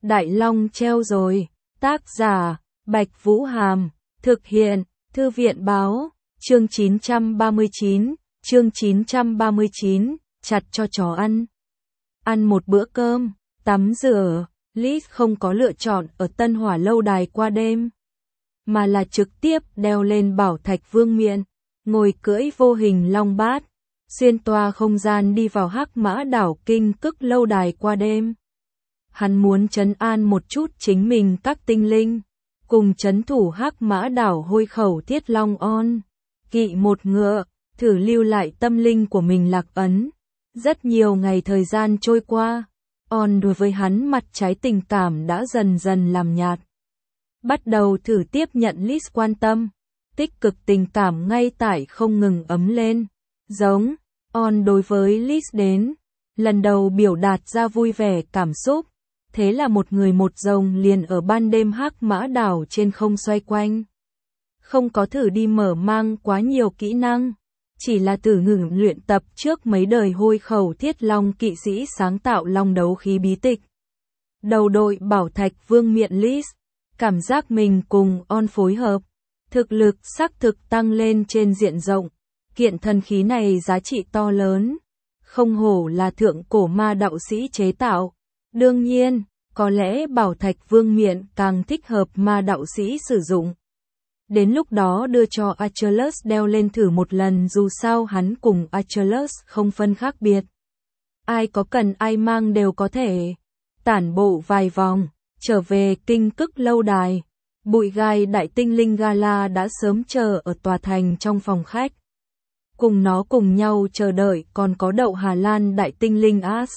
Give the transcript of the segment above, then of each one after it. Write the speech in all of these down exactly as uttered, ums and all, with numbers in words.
Đại Long treo rồi. Tác giả, Bạch Vũ Hàm. Thực hiện, Thư viện Báo. Chương chín trăm ba mươi chín. Chương chín trăm ba mươi chín. Chặt cho chó ăn. Ăn một bữa cơm, tắm rửa. Liz không có lựa chọn ở Tân Hỏa lâu đài qua đêm, mà là trực tiếp đeo lên Bảo Thạch Vương miện, ngồi cưỡi vô hình long bát, xuyên toa không gian đi vào Hắc Mã đảo Kinh Cức lâu đài qua đêm. Hắn muốn trấn an một chút chính mình các tinh linh, cùng trấn thủ Hắc Mã đảo Hôi Khẩu Thiết Long On, kỵ một ngựa, thử lưu lại tâm linh của mình lạc ấn. Rất nhiều ngày thời gian trôi qua, On đối với hắn mặt trái tình cảm đã dần dần làm nhạt. Bắt đầu thử tiếp nhận Liz quan tâm, tích cực tình cảm ngay tại không ngừng ấm lên. Giống, On đối với Liz đến, lần đầu biểu đạt ra vui vẻ cảm xúc, thế là một người một rồng liền ở ban đêm Hắc Mã đảo trên không xoay quanh. Không có thử đi mở mang quá nhiều kỹ năng, chỉ là thử ngừng luyện tập trước mấy đời Hôi Khẩu Thiết Long kỵ sĩ sáng tạo long đấu khí bí tịch. Đầu đội Bảo Thạch Vương miện Liz, cảm giác mình cùng On phối hợp, thực lực xác thực tăng lên trên diện rộng. Kiện thần khí này giá trị to lớn, không hổ là thượng cổ ma đạo sĩ chế tạo. Đương nhiên, có lẽ Bảo Thạch Vương miện càng thích hợp ma đạo sĩ sử dụng. Đến lúc đó đưa cho Achilles đeo lên thử một lần, dù sao hắn cùng Achilles không phân khác biệt. Ai có cần ai mang đều có thể. Tản bộ vài vòng, trở về Kinh Cức lâu đài. Bụi gai đại tinh linh Gala đã sớm chờ ở tòa thành trong phòng khách. Cùng nó cùng nhau chờ đợi còn có Đậu Hà Lan đại tinh linh As.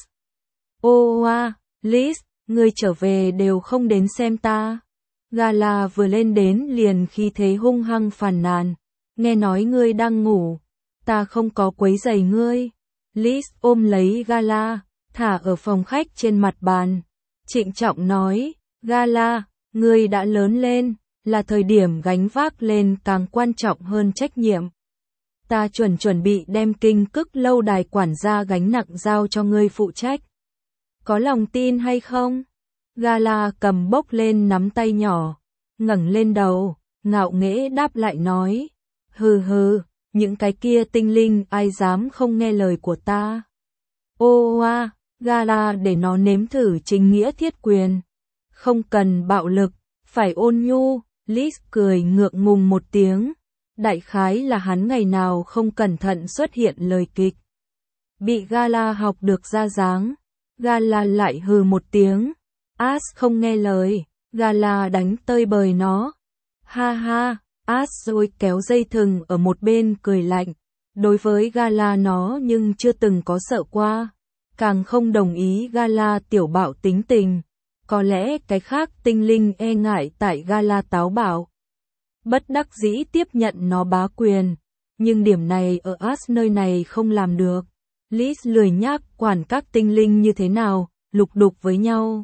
Ô oa, Liz, ngươi trở về đều không đến xem ta. Gala vừa lên đến liền khi thế hung hăng phàn nàn. Nghe nói ngươi đang ngủ, ta không có quấy rầy ngươi. Liz ôm lấy Gala, thả ở phòng khách trên mặt bàn. Trịnh trọng nói, Gala, ngươi đã lớn lên, là thời điểm gánh vác lên càng quan trọng hơn trách nhiệm. Ta chuẩn chuẩn bị đem Kinh Cức lâu đài quản gia gánh nặng giao cho ngươi phụ trách. Có lòng tin hay không? Gala cầm bốc lên nắm tay nhỏ, ngẩng lên đầu, ngạo nghễ đáp lại nói, hừ hừ, những cái kia tinh linh ai dám không nghe lời của ta. Ô oa, Gala để nó nếm thử chính nghĩa thiết quyền. Không cần bạo lực, phải ôn nhu. Liz cười ngượng ngùng một tiếng. Đại khái là hắn ngày nào không cẩn thận xuất hiện lời kịch, bị Gala học được ra dáng. Gala lại hừ một tiếng. As không nghe lời, Gala đánh tơi bời nó. Ha ha, As rồi kéo dây thừng ở một bên cười lạnh. Đối với Gala nó nhưng chưa từng có sợ qua, càng không đồng ý Gala tiểu bạo tính tình. Có lẽ cái khác tinh linh e ngại tại Gala táo bạo, bất đắc dĩ tiếp nhận nó bá quyền, nhưng điểm này ở As nơi này không làm được. Liz lười nhác quản các tinh linh như thế nào, lục đục với nhau.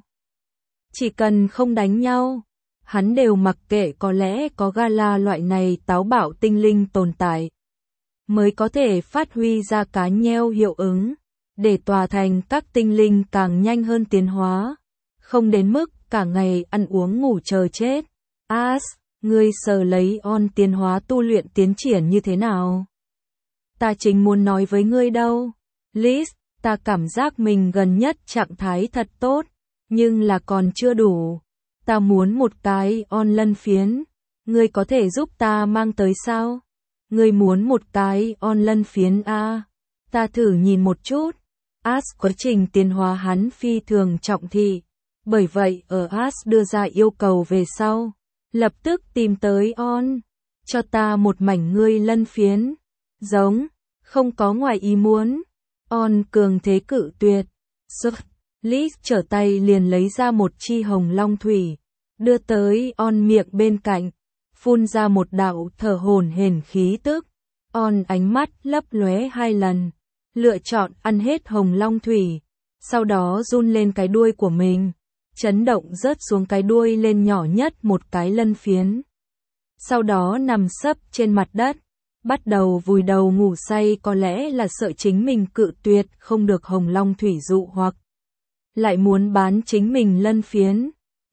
Chỉ cần không đánh nhau, hắn đều mặc kệ. Có lẽ có Gala loại này táo bạo tinh linh tồn tại, mới có thể phát huy ra cá nheo hiệu ứng, để tòa thành các tinh linh càng nhanh hơn tiến hóa, không đến mức cả ngày ăn uống ngủ chờ chết. As, ngươi sờ lấy On tiến hóa tu luyện tiến triển như thế nào? Ta chính muốn nói với ngươi đâu. Liz, ta cảm giác mình gần nhất trạng thái thật tốt, nhưng là còn chưa đủ. Ta muốn một cái On lân phiến. Ngươi có thể giúp ta mang tới sao? Ngươi muốn một cái On lân phiến à? Ta thử nhìn một chút. As quá trình tiến hóa hắn phi thường trọng thị. Bởi vậy ở As đưa ra yêu cầu về sau, lập tức tìm tới On. Cho ta một mảnh ngươi lân phiến. Giống, không có ngoài ý muốn. On cường thế cự tuyệt. Sức, Liz trở tay liền lấy ra một chi hồng long thủy, đưa tới On miệng bên cạnh, phun ra một đạo thở hổn hển khí tức. On ánh mắt lấp lóe hai lần, lựa chọn ăn hết hồng long thủy, sau đó run lên cái đuôi của mình, chấn động rớt xuống cái đuôi lên nhỏ nhất một cái lân phiến. Sau đó nằm sấp trên mặt đất, bắt đầu vùi đầu ngủ say. Có lẽ là sợ chính mình cự tuyệt không được hồng long thủy dụ hoặc lại muốn bán chính mình lân phiến.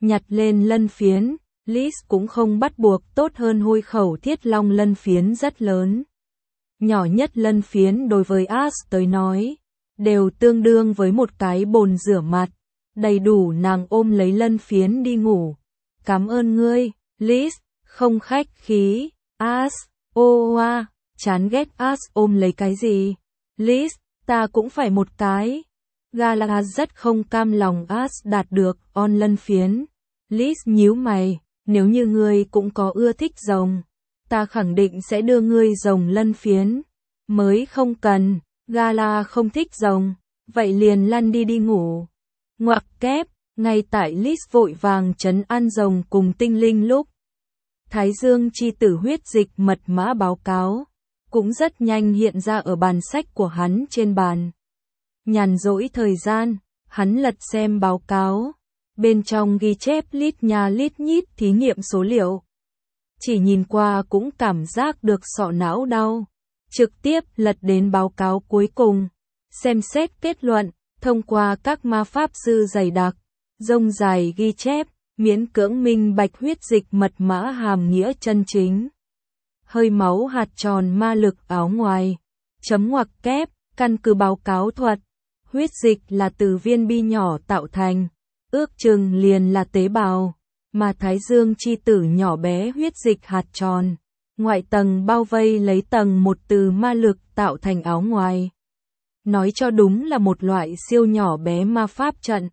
nhặt lên lân phiến, Liz cũng không bắt buộc, tốt hơn hôi khẩu thiết long lân phiến rất lớn. Nhỏ nhất lân phiến đối với Ash tới nói, đều tương đương với một cái bồn rửa mặt, đầy đủ nàng ôm lấy lân phiến đi ngủ. Cảm ơn ngươi, Liz, không khách khí. Ash, ô oa, chán ghét. Ash ôm lấy cái gì? Liz, ta cũng phải một cái. Galahad rất không cam lòng Ash đạt được on lân phiến. Liz nhíu mày, nếu như ngươi cũng có ưa thích rồng, ta khẳng định sẽ đưa ngươi rồng lân phiến. Mới không cần, Gala không thích rồng, vậy liền lăn đi đi ngủ. Ngoặc kép, ngay tại Liz vội vàng trấn an rồng cùng tinh linh lúc Thái Dương chi tử huyết dịch mật mã báo cáo, cũng rất nhanh hiện ra ở bàn sách của hắn trên bàn. Nhàn rỗi thời gian, hắn lật xem báo cáo, bên trong ghi chép lít nha lít nhít thí nghiệm số liệu. Chỉ nhìn qua cũng cảm giác được sọ não đau. Trực tiếp lật đến báo cáo cuối cùng, xem xét kết luận, thông qua các ma pháp sư dày đặc, rông dài ghi chép, miễn cưỡng minh bạch huyết dịch mật mã hàm nghĩa chân chính. Hơi máu hạt tròn ma lực áo ngoài, chấm ngoặc kép, căn cứ báo cáo thuật, huyết dịch là từ viên bi nhỏ tạo thành, ước chừng liền là tế bào, mà Thái Dương chi tử nhỏ bé huyết dịch hạt tròn. Ngoại tầng bao vây lấy tầng một từ ma lực tạo thành áo ngoài. Nói cho đúng là một loại siêu nhỏ bé ma pháp trận.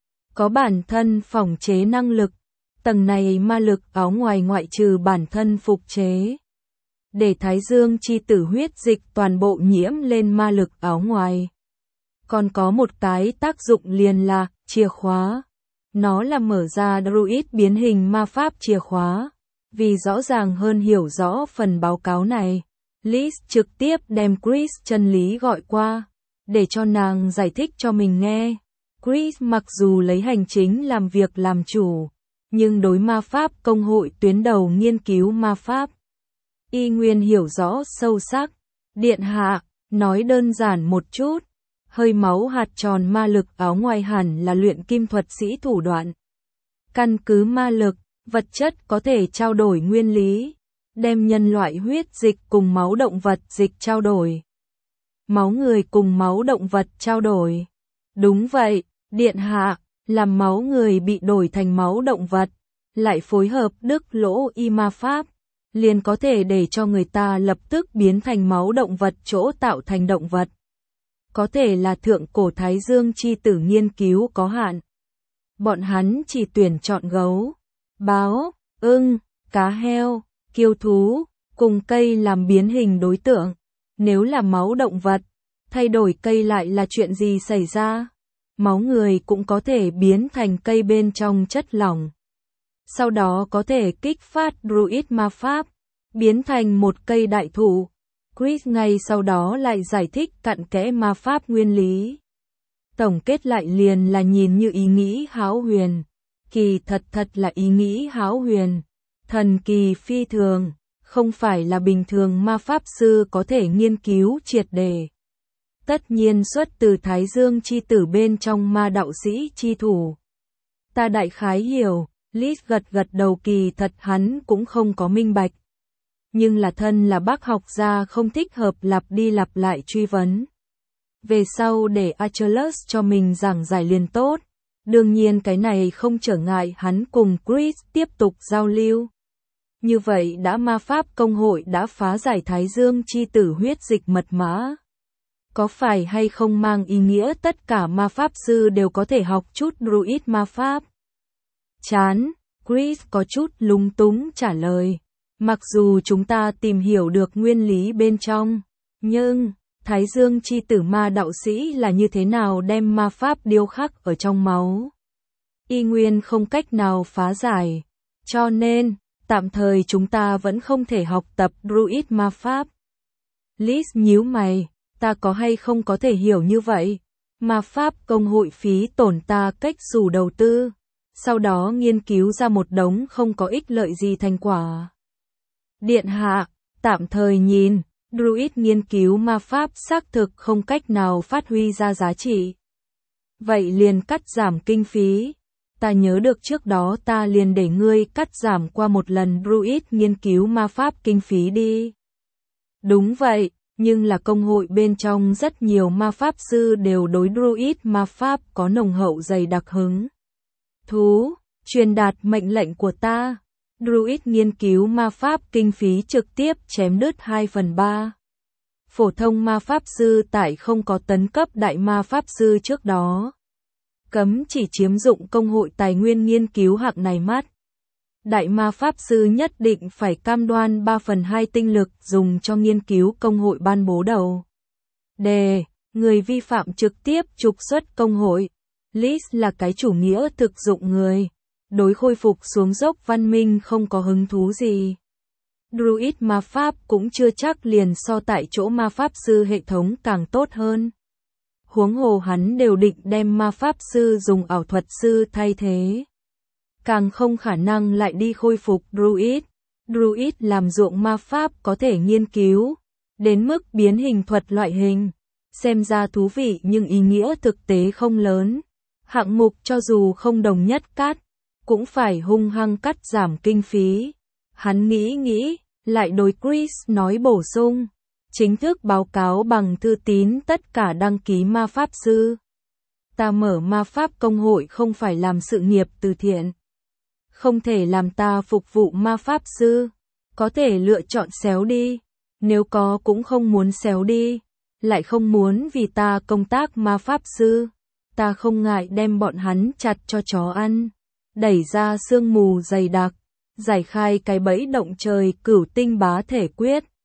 Có bản thân phòng chế năng lực. Tầng này ma lực áo ngoài ngoại trừ bản thân phục chế. Để Thái Dương chi tử huyết dịch toàn bộ nhiễm lên ma lực áo ngoài. Còn có một cái tác dụng liền là chìa khóa. Nó là mở ra druid biến hình ma pháp chìa khóa. Vì rõ ràng hơn hiểu rõ phần báo cáo này, Liz trực tiếp đem Chris chân lý gọi qua, để cho nàng giải thích cho mình nghe. Chris mặc dù lấy hành chính làm việc làm chủ, nhưng đối ma pháp công hội tuyến đầu nghiên cứu ma pháp, y nguyên hiểu rõ sâu sắc. Điện hạ, nói đơn giản một chút, hơi máu hạt tròn ma lực áo ngoài hẳn là luyện kim thuật sĩ thủ đoạn. Căn cứ ma lực, vật chất có thể trao đổi nguyên lý, đem nhân loại huyết dịch cùng máu động vật dịch trao đổi. Máu người cùng máu động vật trao đổi. Đúng vậy, điện hạ, làm máu người bị đổi thành máu động vật, lại phối hợp đức lỗ y ma pháp, liền có thể để cho người ta lập tức biến thành máu động vật chỗ tạo thành động vật. Có thể là thượng cổ Thái Dương chi tử nghiên cứu có hạn. Bọn hắn chỉ tuyển chọn gấu, báo, ưng, cá heo, kiêu thú, cùng cây làm biến hình đối tượng. Nếu là máu động vật, thay đổi cây lại là chuyện gì xảy ra? Máu người cũng có thể biến thành cây bên trong chất lỏng. Sau đó có thể kích phát druid ma pháp, biến thành một cây đại thụ. Chris ngay sau đó lại giải thích cặn kẽ ma pháp nguyên lý. Tổng kết lại liền là nhìn như ý nghĩ hão huyền. Kỳ thật thật là ý nghĩ hão huyền, thần kỳ phi thường, không phải là bình thường ma pháp sư có thể nghiên cứu triệt đề. Tất nhiên xuất từ Thái Dương chi tử bên trong ma đạo sĩ chi thủ. Ta đại khái hiểu, Liz gật gật đầu, kỳ thật hắn cũng không có minh bạch. Nhưng là thân là bác học gia không thích hợp lặp đi lặp lại truy vấn. Về sau để Achilles cho mình giảng giải liền tốt. Đương nhiên cái này không trở ngại hắn cùng Chris tiếp tục giao lưu. Như vậy đã ma pháp công hội đã phá giải Thái Dương chi tử huyết dịch mật mã. Có phải hay không mang ý nghĩa tất cả ma pháp sư đều có thể học chút druid ma pháp? Chán, Chris có chút lúng túng trả lời. Mặc dù chúng ta tìm hiểu được nguyên lý bên trong, nhưng Thái Dương chi tử ma đạo sĩ là như thế nào đem ma pháp điêu khắc ở trong máu, y nguyên không cách nào phá giải. Cho nên, tạm thời chúng ta vẫn không thể học tập druid ma pháp. Liz nhíu mày, ta có hay không có thể hiểu như vậy? Ma pháp công hội phí tổn ta cách xù đầu tư, sau đó nghiên cứu ra một đống không có ích lợi gì thành quả. Điện hạ, tạm thời nhìn, druid nghiên cứu ma pháp xác thực không cách nào phát huy ra giá trị. Vậy liền cắt giảm kinh phí. ta nhớ được trước đó ta liền để ngươi cắt giảm qua một lần Druid nghiên cứu ma pháp kinh phí đi. Đúng vậy, nhưng là công hội bên trong rất nhiều ma pháp sư đều đối Druid ma pháp có nồng hậu dày đặc hứng thú, truyền đạt mệnh lệnh của ta. Druid nghiên cứu ma pháp kinh phí trực tiếp chém đứt hai phần ba. Phổ thông ma pháp sư tại không có tấn cấp đại ma pháp sư trước đó. Cấm chỉ chiếm dụng công hội tài nguyên nghiên cứu hạng này mắt. Đại ma pháp sư nhất định phải cam đoan ba phần hai tinh lực dùng cho nghiên cứu công hội ban bố đầu. Đề, người vi phạm trực tiếp trục xuất công hội. Liz là cái chủ nghĩa thực dụng người. Đối khôi phục xuống dốc văn minh không có hứng thú gì. Druid ma pháp cũng chưa chắc liền so tại chỗ ma pháp sư hệ thống càng tốt hơn. Huống hồ hắn đều định đem ma pháp sư dùng ảo thuật sư thay thế. Càng không khả năng lại đi khôi phục Druid. Druid làm ruộng ma pháp có thể nghiên cứu, đến mức biến hình thuật loại hình. Xem ra thú vị nhưng ý nghĩa thực tế không lớn. Hạng mục cho dù không đồng nhất cắt, cũng phải hung hăng cắt giảm kinh phí. Hắn nghĩ nghĩ, lại đối Chris nói bổ sung. Chính thức báo cáo bằng thư tín tất cả đăng ký ma pháp sư. Ta mở ma pháp công hội không phải làm sự nghiệp từ thiện. Không thể làm ta phục vụ ma pháp sư. Có thể lựa chọn xéo đi. Nếu có cũng không muốn xéo đi. Lại không muốn vì ta công tác ma pháp sư. Ta không ngại đem bọn hắn chặt cho chó ăn. Đẩy ra sương mù dày đặc. Giải khai cái bẫy động trời cửu tinh bá thể quyết.